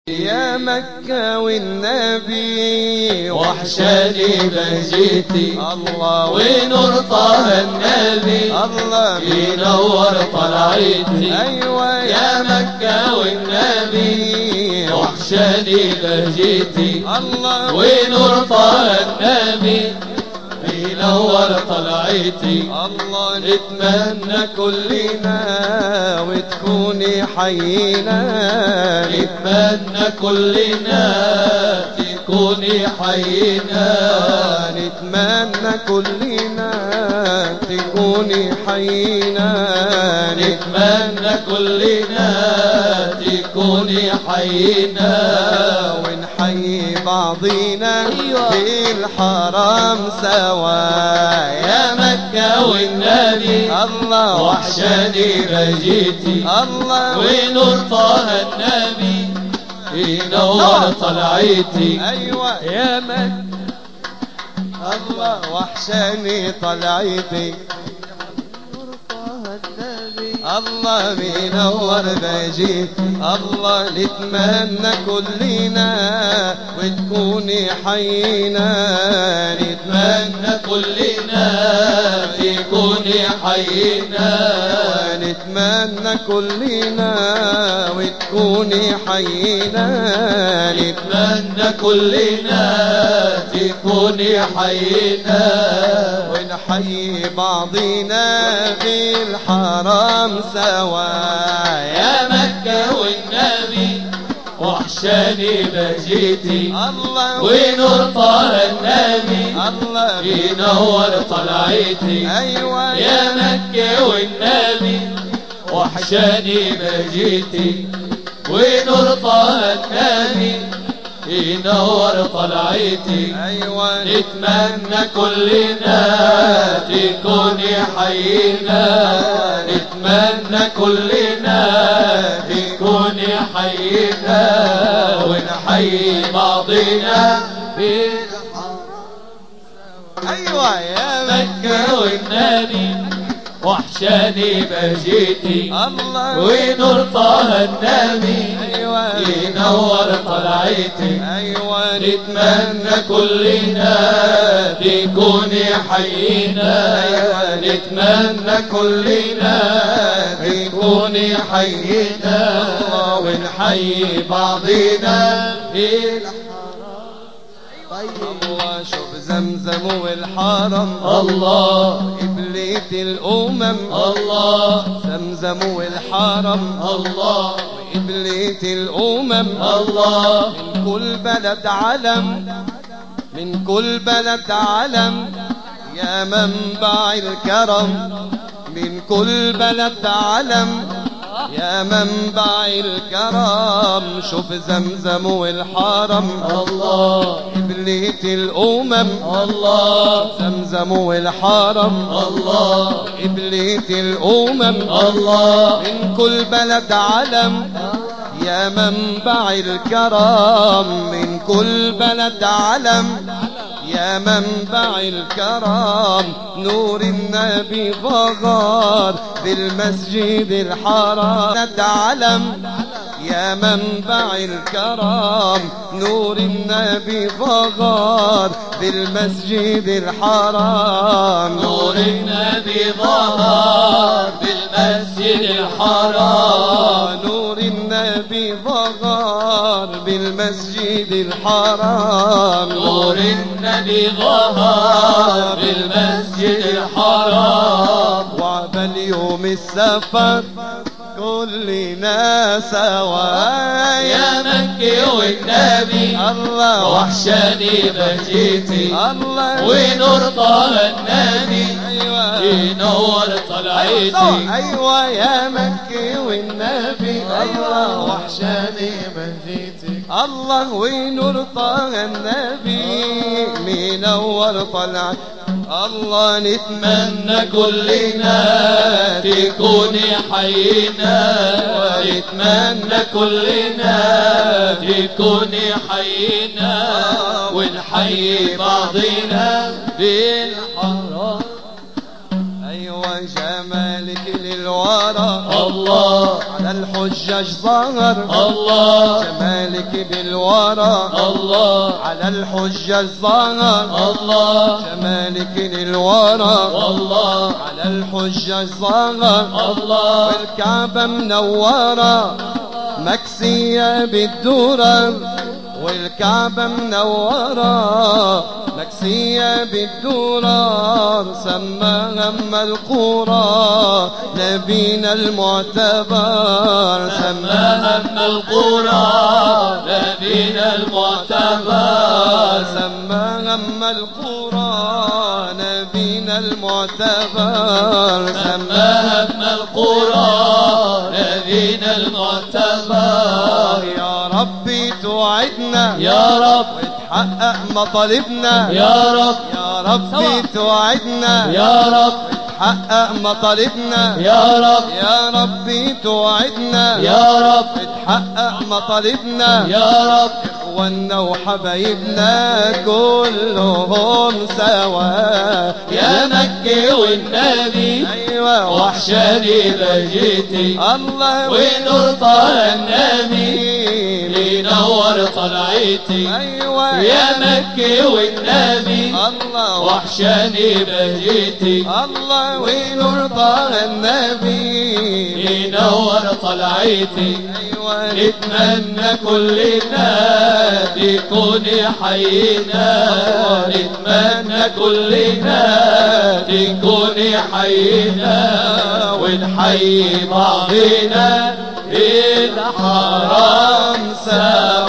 يا مكة والنبي وحشاني بهجتي الله ونور طه النبي الله ينور طلعتي. أيوة يا مكة والنبي وحشاني بهجتي الله ونور طه النبي ينور طلعتي. الله نتمنى كلنا وتكوني حينا نتمنى كلنا تكوني حينا نتمنى كلنا تكوني حينا نتمنى كلنا تكوني حينا ونحيي بعضينا في الحرام سوا. يا مكة والنبي الله وحشاني بهجتي الله ونور طه النبي ينور طلعتي. أيوة يا مكة الله وحشاني طلعتي الله منور بهجتي الله نتمنى كلنا وتكوني حينا نتمنى كلنا تكوني حينا نتمنى كلنا وتكوني حينا نتمنى كلنا تكوني حينا ونحيي بعضنا في الحرام سوا. يا مكة والنبي وحشاني بهجتي الله ونور طه النبي الله ينور طلعتي. أيوة يا مكة والنبي وحشاني بهجتي ونور طه النبي ينور طلعتي. أيوة نتمنى كلنا تكوني حينا نتمنى كلنا تكوني حينا ونحيي بعضنا في أيوة يا مكة والنبي وحشاني بهجتي الله ونور طه النبي أيوة ينور طلعتي. أيوة نتمنى كلنا تكوني حينا نتمنى كلنا تكوني حينا ونحيي بعضنا في الله شوف زمزم والحرم الله قبلة الأمم الله زمزم والحرم الله قبلة الأمم الله من كل بلد علم من كل بلد علم يا منبع الكرم من كل بلد علم يا منبع الكرم. شوف زمزم والحرم الله قبلة الأمم الله زمزم والحرم الله قبلة الأمم الله من كل بلد علم يا منبع الكرم من كل بلد علم يا منبع الكرم. نور النبي ظهر بالمسجد الحرام علم يا منبع الكرم. نور النبي ظهر بالمسجد الحرام. نور النبي ظهر بالمسجد الحرام نور النبي ظهر بالمسجد الحرام. نور النبي ظهر بالمسجد الحرام. وعبال يوم السفر كلنا سوا. يا مكي والنبي الله وحشاني بهجتي الله ونور طه النبي أيوة ينور طلعتي. أيوة يا مكي والنبي أيوة وحشاني بهجتي الله ونور طه النبي منور طلعتي. الله نتمنى كلنا تكوني حينا نتمنى كلنا تكوني حينا ونحيي بعضنا بالحرام. أيوة جمالك للورى الله على الحجاج ظهر الله جمالك بالورى الله على الحجاج ظهر الله جمالك للورى الله على الحجاج ظهر الله والكعبة منورة مكسية بالدرر والكعبة منورة مكسية بالدرر سماها أم القرى نبينا المعتبر سماها أم القرى نبينا المعتبر سماها أم القرى نبينا المعتبر سماها أم القرى نبينا المعتبر يا ربي توعدنا يا رب وتحقق مطالبنا يا رب يا ربي توعدنا يا رب وتحقق مطالبنا يا رب يا ربي توعدنا يا رب وتحقق مطالبنا يا رب اخواننا وحبايبنا كلهم سوا يا مكي والنبي ايوه وحشاني بهجتي الله ونور طه النبي ينور طلعتي ايوه يا مكي والنبي الله وحشاني بهجتي الله ونور طه النبي ينور طلعتي ايوه نتمنى كلنا تكوني حينا نتمنى كلنا تكوني حينا ونحيي بعضنا الحرام سوا